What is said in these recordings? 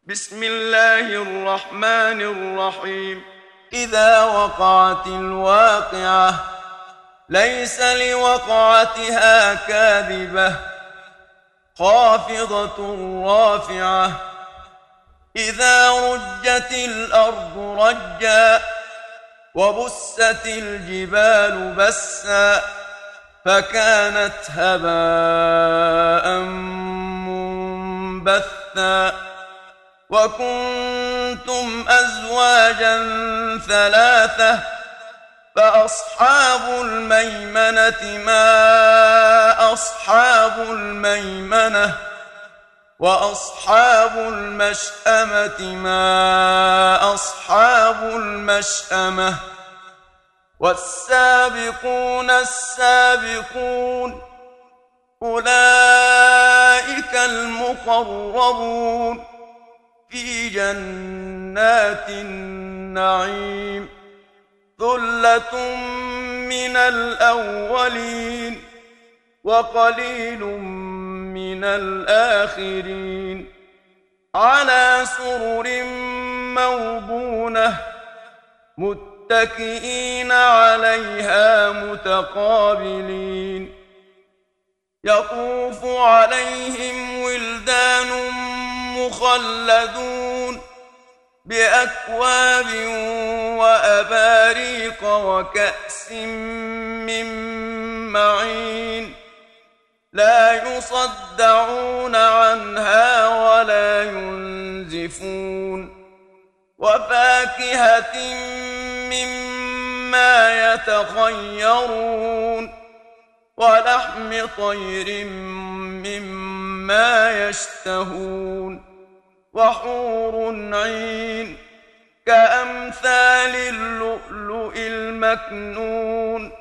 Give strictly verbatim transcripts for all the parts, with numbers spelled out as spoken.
بسم الله الرحمن الرحيم. إذا وقعت الواقعة ليس لوقعتها كاذبة خافضة رافعة إذا رجت الأرض رجا وبست الجبال بسا فكانت هباء منبثا وكنتم أزواجا ثلاثة فأصحاب الميمنة ما أصحاب الميمنة وأصحاب المشأمة ما أصحاب المشأمة والسابقون السابقون أولئك المقربون في جنات النعيم ثلة من الأولين وقليل من الآخرين على سرر موضونة متكئين عليها متقابلين يطوف عليهم ولدان مخلدون بأكواب وأباريق وكأس من معين لا يصدعون عنها ولا ينزفون وفاكهة مما يتخيرون ولحم طير مما يشتهون وحور عين كأمثال اللؤلؤ المكنون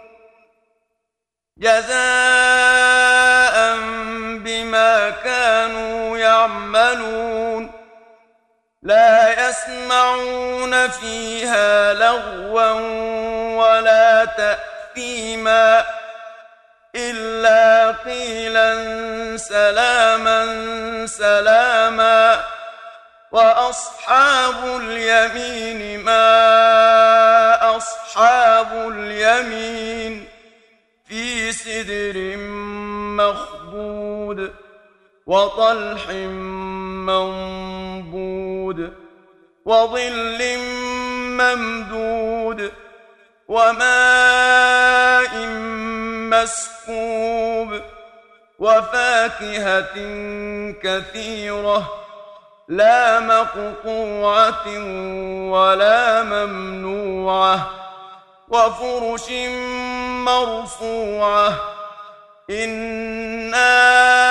جزاء بما كانوا يعملون لا يسمعون فيها لغوا ولا تأثيما إلا قيلا سلاما سلاما وأصحاب اليمين ما أصحاب اليمين في سدر مخضود وطلح منضود وظل ممدود وماء مسكوب وفاكهة كثيرة لا مقطوعة ولا ممنوعة وفرش مرفوعة إنا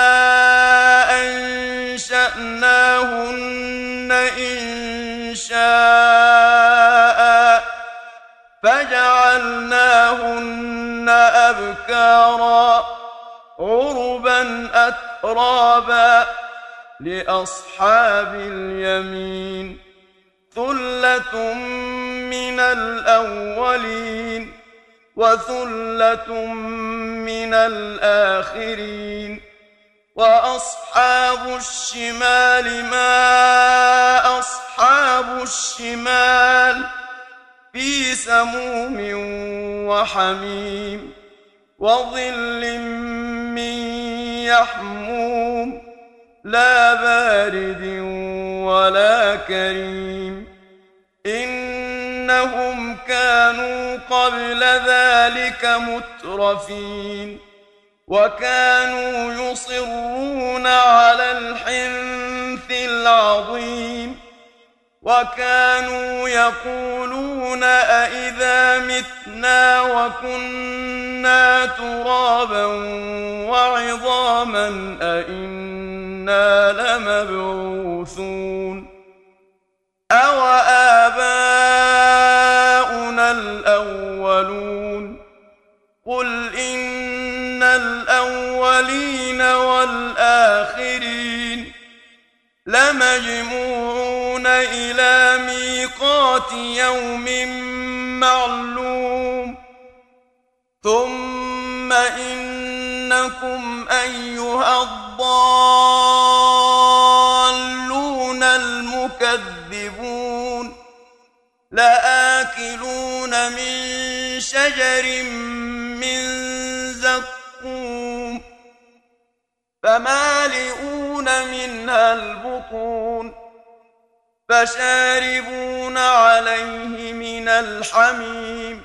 أنشأناهن إنشاء فجعلناهن أبكارا عربا أترابا لأصحاب اليمين ثلة من الأولين وثلة من الآخرين وأصحاب الشمال ما أصحاب الشمال في سموم وحميم وظل من يحموم لا بارد ولا كريم إنهم كانوا قبل ذلك مترفين وكانوا يصرون على الحنث العظيم وكانوا يقولون أئذا متنا وكنا ترابا وعظاما أئنا لمبعوثون أو آباؤنا الأولون قل إن الأولين والآخرين لمجموعون إلى ميقات يوم معلوم ثم إنكم أيها الضالون المؤمنون تكذبون لآكلون من شجر من زقوم فمالئون منها البطون فشاربون عليه من الحميم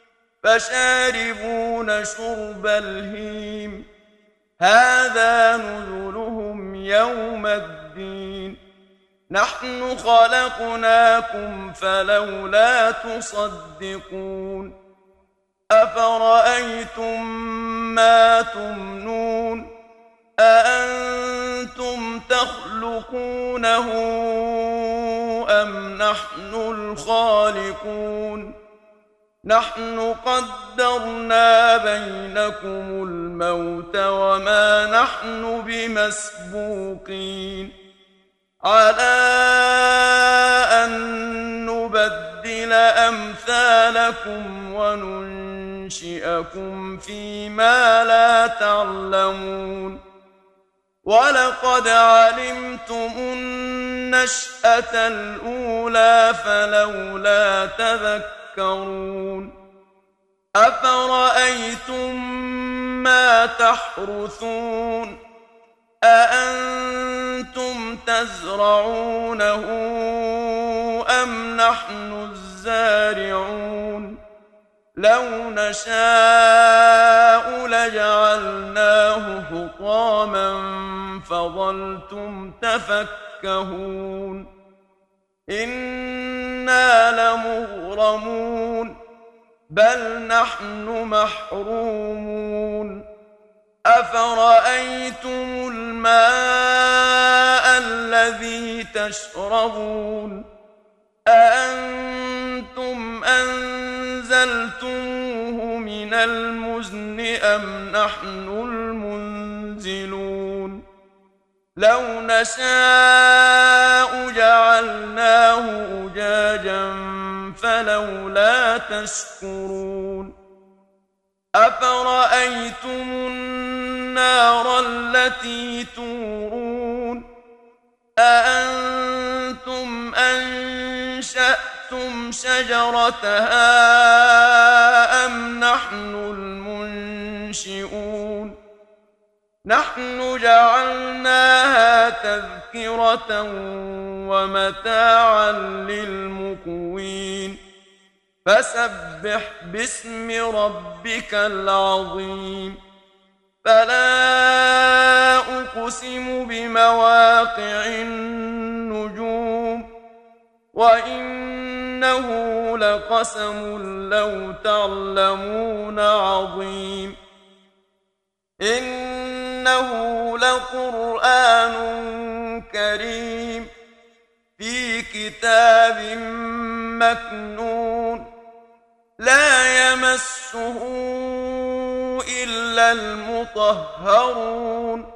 فشاربون شرب الهيم هذا نزلهم يوم الدين نحن خلقناكم فلولا تصدقون أفرأيتم ما تمنون أأنتم تخلقونه أم نحن الخالقون نحن قدرنا بينكم الموت وما نحن بمسبوقين على أن نبدل أمثالكم وننشئكم فيما لا تعلمون ولقد علمتم النشأة الأولى فلولا تذكرون أفرأيتم ما تحرثون أأنتم تزرعونه أم نحن الزارعون لو نشاء لجعلناه حطاما فظلتم تفكهون إنا لمغرمون بل نحن محرومون أفرأيتم الماء الذي تشربون أأنتم أنزلتموه من المزن أم نحن المنزلون لو نشاء جعلناه أجاجا فلولا تشكرون أفرأيتم النار التي تورون أأنتم أنشأتم شجرتها أم نحن المنشئون نحن جعلناها تذكرة ومتاعا للمقوين فسبح باسم ربك العظيم فلا أقسم بمواقع النجوم وإنه لقسم لو تعلمون عظيم إنه لقرآن كريم في كتاب مكنون لا يمسه إلا المطهرون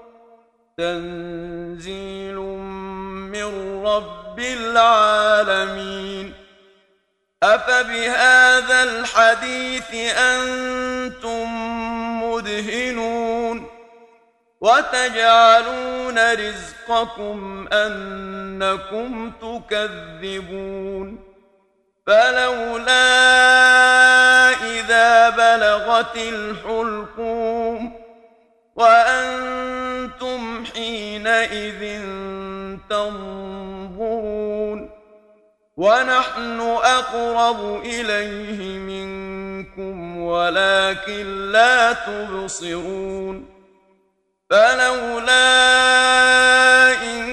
تنزيل من رب العالمين أفبهذا الحديث أنتم مدهنون وتجعلون رزقكم أنكم تكذبون فلولا إذا بلغت الحلقوم وأنتم حينئذ تنظرون ونحن أقرب إليه منكم ولكن لا تبصرون فلولا إن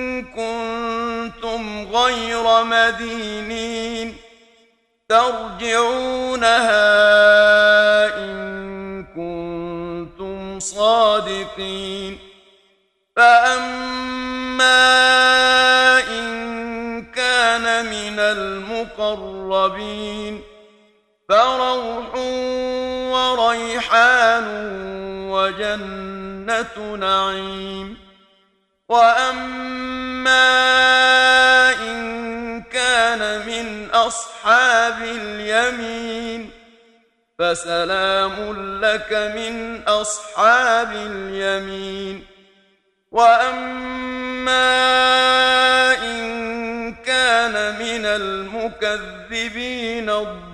كنتم غير مدينين ترجعونها إن كنتم صادقين فأما إن كان من المقربين فروح وريحان وجنة نعيم وأما إن كان من أصحاب اليمين فسلام لك من أصحاب اليمين وأما إن كان من المكذبين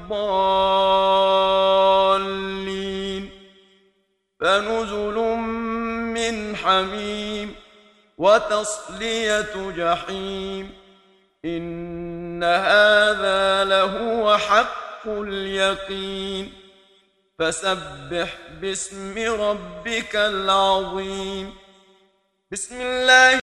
الضالين فنزل من حميم وتصلية جحيم إن هذا لهو حق اليقين فسبح باسم ربك العظيم بسم الله